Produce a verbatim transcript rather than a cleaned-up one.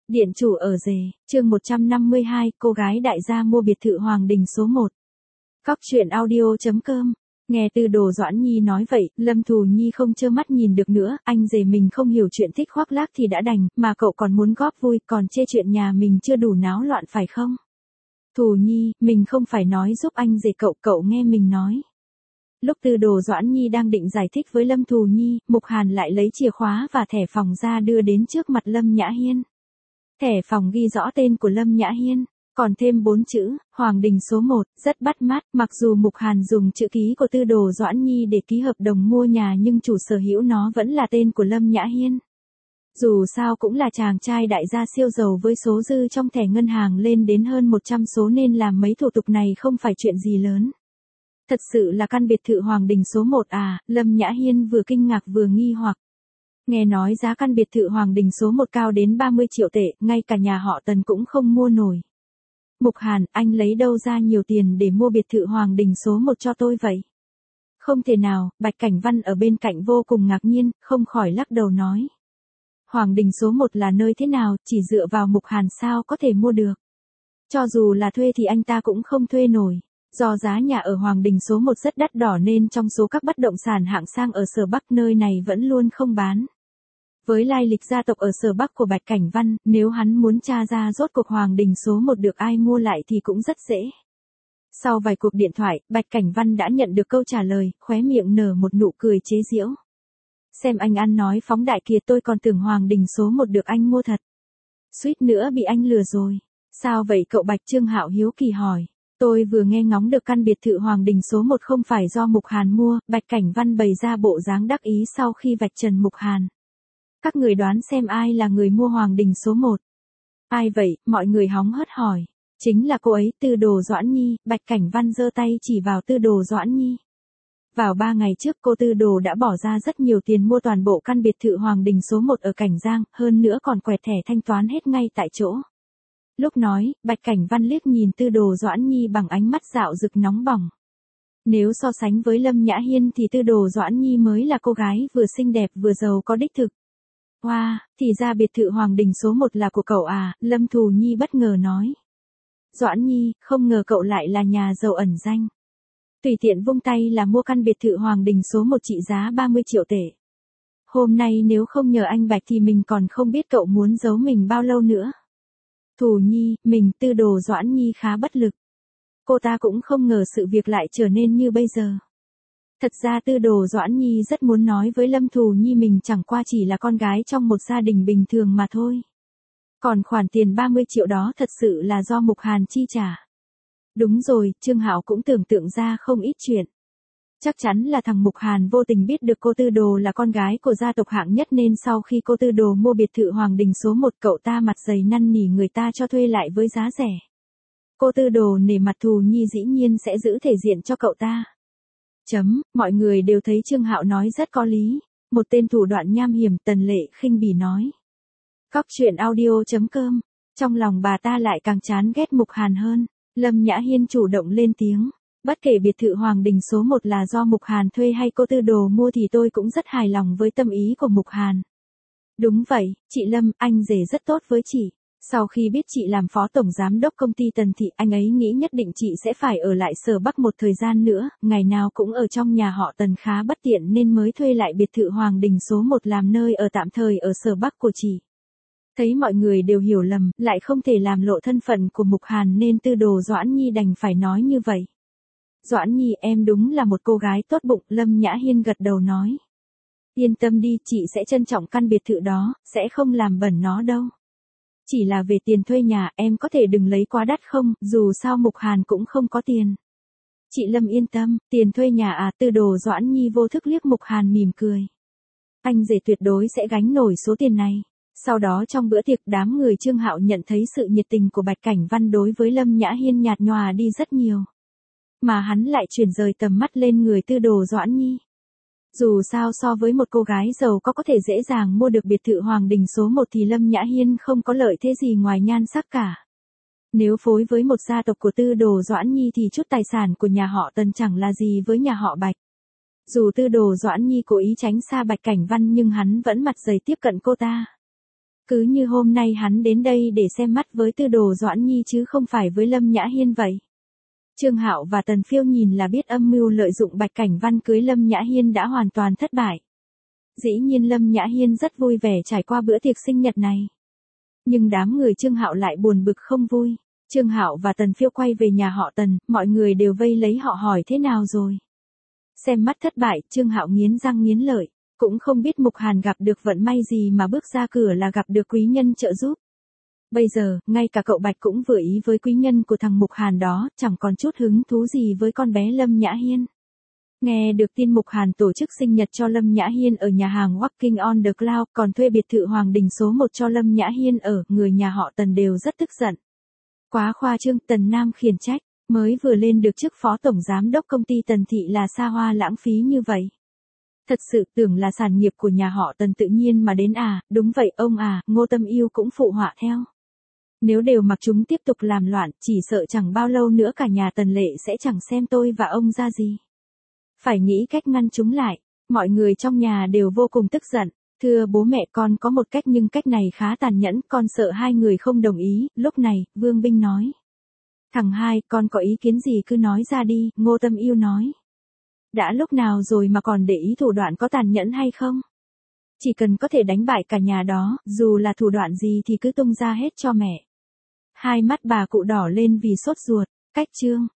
Điện chủ ở rể, chương một trăm năm mươi hai, cô gái đại gia mua biệt thự Hoàng Đình số một. Cóc truyện audio chấm com. Nghe Tư Đồ Doãn Nhi nói vậy, Lâm Thù Nhi không trơ mắt nhìn được nữa, anh rể mình không hiểu chuyện thích khoác lác thì đã đành, mà cậu còn muốn góp vui, còn chê chuyện nhà mình chưa đủ náo loạn phải không? Thù Nhi, mình không phải nói giúp anh rể cậu, cậu nghe mình nói. Lúc Tư Đồ Doãn Nhi đang định giải thích với Lâm Thù Nhi, Mục Hàn lại lấy chìa khóa và thẻ phòng ra đưa đến trước mặt Lâm Nhã Hiên. Thẻ phòng ghi rõ tên của Lâm Nhã Hiên, còn thêm bốn chữ, Hoàng Đình số một, rất bắt mắt, mặc dù Mục Hàn dùng chữ ký của Tư Đồ Doãn Nhi để ký hợp đồng mua nhà nhưng chủ sở hữu nó vẫn là tên của Lâm Nhã Hiên. Dù sao cũng là chàng trai đại gia siêu giàu với số dư trong thẻ ngân hàng lên đến hơn một trăm số nên làm mấy thủ tục này không phải chuyện gì lớn. Thật sự là căn biệt thự Hoàng Đình số một à, Lâm Nhã Hiên vừa kinh ngạc vừa nghi hoặc. Nghe nói giá căn biệt thự Hoàng Đình số một cao đến ba mươi triệu tệ, ngay cả nhà họ Tần cũng không mua nổi. Mục Hàn, anh lấy đâu ra nhiều tiền để mua biệt thự Hoàng Đình số một cho tôi vậy? Không thể nào, Bạch Cảnh Văn ở bên cạnh vô cùng ngạc nhiên, không khỏi lắc đầu nói. Hoàng Đình số một là nơi thế nào, chỉ dựa vào Mục Hàn sao có thể mua được? Cho dù là thuê thì anh ta cũng không thuê nổi. Do giá nhà ở Hoàng Đình số một rất đắt đỏ nên trong số các bất động sản hạng sang ở Sở Bắc nơi này vẫn luôn không bán. Với lai lịch gia tộc ở Sở Bắc của Bạch Cảnh Văn, nếu hắn muốn tra ra rốt cuộc Hoàng Đình số một được ai mua lại thì cũng rất dễ. Sau vài cuộc điện thoại, Bạch Cảnh Văn đã nhận được câu trả lời, khóe miệng nở một nụ cười chế giễu. Xem anh ăn nói phóng đại kia, tôi còn tưởng Hoàng Đình số một được anh mua thật. Suýt nữa bị anh lừa rồi. Sao vậy cậu Bạch? Trương Hạo hiếu kỳ hỏi. Tôi vừa nghe ngóng được căn biệt thự Hoàng Đình số một không phải do Mục Hàn mua, Bạch Cảnh Văn bày ra bộ dáng đắc ý sau khi vạch trần Mục Hàn. Các người đoán xem ai là người mua Hoàng Đình số một? Ai vậy? Mọi người hóng hớt hỏi. Chính là cô ấy, Tư Đồ Doãn Nhi. Bạch Cảnh Văn giơ tay chỉ vào Tư Đồ Doãn Nhi. Vào ba ngày trước cô Tư Đồ đã bỏ ra rất nhiều tiền mua toàn bộ căn biệt thự Hoàng Đình số một ở Cảnh Giang, hơn nữa còn quẹt thẻ thanh toán hết ngay tại chỗ. Lúc nói, Bạch Cảnh Văn liếc nhìn Tư Đồ Doãn Nhi bằng ánh mắt dạo rực nóng bỏng. Nếu so sánh với Lâm Nhã Hiên thì Tư Đồ Doãn Nhi mới là cô gái vừa xinh đẹp vừa giàu có đích thực. Wow, thì ra biệt thự Hoàng Đình số một là của cậu à, Lâm Thù Nhi bất ngờ nói. Doãn Nhi, không ngờ cậu lại là nhà giàu ẩn danh. Tùy tiện vung tay là mua căn biệt thự Hoàng Đình số một trị giá ba mươi triệu tệ. Hôm nay nếu không nhờ anh Bạch thì mình còn không biết cậu muốn giấu mình bao lâu nữa. Thù Nhi, mình Tư Đồ Doãn Nhi khá bất lực. Cô ta cũng không ngờ sự việc lại trở nên như bây giờ. Thật ra Tư Đồ Doãn Nhi rất muốn nói với Lâm Thù Nhi mình chẳng qua chỉ là con gái trong một gia đình bình thường mà thôi. Còn khoản tiền ba mươi triệu đó thật sự là do Mục Hàn chi trả. Đúng rồi, Trương Hạo cũng tưởng tượng ra không ít chuyện. Chắc chắn là thằng Mục Hàn vô tình biết được cô Tư Đồ là con gái của gia tộc hạng nhất nên sau khi cô Tư Đồ mua biệt thự Hoàng Đình số một cậu ta mặt dày năn nỉ người ta cho thuê lại với giá rẻ. Cô Tư Đồ nể mặt Thù Nhi dĩ nhiên sẽ giữ thể diện cho cậu ta. Chấm, mọi người đều thấy Trương Hạo nói rất có lý. Một tên thủ đoạn nham hiểm, Tần Lệ khinh bỉ nói. Cóc truyện audio chấm com. Trong lòng bà ta lại càng chán ghét Mục Hàn hơn. Lâm Nhã Hiên chủ động lên tiếng. Bất kể biệt thự Hoàng Đình số một là do Mục Hàn thuê hay cô Tư Đồ mua thì tôi cũng rất hài lòng với tâm ý của Mục Hàn. Đúng vậy, chị Lâm, anh rể rất tốt với chị. Sau khi biết chị làm phó tổng giám đốc công ty Tần Thị, anh ấy nghĩ nhất định chị sẽ phải ở lại Sở Bắc một thời gian nữa, ngày nào cũng ở trong nhà họ Tần khá bất tiện nên mới thuê lại biệt thự Hoàng Đình số một làm nơi ở tạm thời ở Sở Bắc của chị. Thấy mọi người đều hiểu lầm, lại không thể làm lộ thân phận của Mục Hàn nên Tư Đồ Doãn Nhi đành phải nói như vậy. Doãn Nhi, em đúng là một cô gái tốt bụng, Lâm Nhã Hiên gật đầu nói. Yên tâm đi, chị sẽ trân trọng căn biệt thự đó, sẽ không làm bẩn nó đâu. Chỉ là về tiền thuê nhà, em có thể đừng lấy quá đắt không, dù sao Mục Hàn cũng không có tiền. Chị Lâm yên tâm, tiền thuê nhà à? Tư Đồ Doãn Nhi vô thức liếc Mục Hàn mỉm cười. Anh rể tuyệt đối sẽ gánh nổi số tiền này. Sau đó trong bữa tiệc đám người Trương Hạo nhận thấy sự nhiệt tình của Bạch Cảnh Văn đối với Lâm Nhã Hiên nhạt nhòa đi rất nhiều. Mà hắn lại chuyển rời tầm mắt lên người Tư Đồ Doãn Nhi. Dù sao so với một cô gái giàu có có thể dễ dàng mua được biệt thự Hoàng Đình số một thì Lâm Nhã Hiên không có lợi thế gì ngoài nhan sắc cả. Nếu phối với một gia tộc của Tư Đồ Doãn Nhi thì chút tài sản của nhà họ Tần chẳng là gì với nhà họ Bạch. Dù Tư Đồ Doãn Nhi cố ý tránh xa Bạch Cảnh Văn nhưng hắn vẫn mặt dày tiếp cận cô ta. Cứ như hôm nay hắn đến đây để xem mắt với Tư Đồ Doãn Nhi chứ không phải với Lâm Nhã Hiên vậy. Trương Hạo và Tần Phiêu nhìn là biết âm mưu lợi dụng Bạch Cảnh Văn cưới Lâm Nhã Hiên đã hoàn toàn thất bại. Dĩ nhiên Lâm Nhã Hiên rất vui vẻ trải qua bữa tiệc sinh nhật này. Nhưng đám người Trương Hạo lại buồn bực không vui. Trương Hạo và Tần Phiêu quay về nhà họ Tần, mọi người đều vây lấy họ hỏi thế nào rồi. Xem mắt thất bại, Trương Hạo nghiến răng nghiến lợi, cũng không biết Mục Hàn gặp được vận may gì mà bước ra cửa là gặp được quý nhân trợ giúp. Bây giờ, ngay cả cậu Bạch cũng vừa ý với quý nhân của thằng Mục Hàn đó, chẳng còn chút hứng thú gì với con bé Lâm Nhã Hiên. Nghe được tin Mục Hàn tổ chức sinh nhật cho Lâm Nhã Hiên ở nhà hàng Walking on the Cloud, còn thuê biệt thự Hoàng Đình số một cho Lâm Nhã Hiên ở, người nhà họ Tần đều rất tức giận. Quá khoa trương, Tần Nam khiển trách, mới vừa lên được chức phó tổng giám đốc công ty Tần Thị là xa hoa lãng phí như vậy. Thật sự tưởng là sản nghiệp của nhà họ Tần tự nhiên mà đến à, đúng vậy ông à, Ngô Tâm Yêu cũng phụ họa theo. Nếu đều mặc chúng tiếp tục làm loạn, chỉ sợ chẳng bao lâu nữa cả nhà Tần Lệ sẽ chẳng xem tôi và ông ra gì. Phải nghĩ cách ngăn chúng lại, mọi người trong nhà đều vô cùng tức giận. Thưa bố mẹ, con có một cách nhưng cách này khá tàn nhẫn, con sợ hai người không đồng ý. Lúc này, Vương Binh nói. Thằng hai, con có ý kiến gì cứ nói ra đi, Ngô Tâm Yêu nói. Đã lúc nào rồi mà còn để ý thủ đoạn có tàn nhẫn hay không? Chỉ cần có thể đánh bại cả nhà đó, dù là thủ đoạn gì thì cứ tung ra hết cho mẹ. Hai mắt bà cụ đỏ lên vì sốt ruột, cách chương.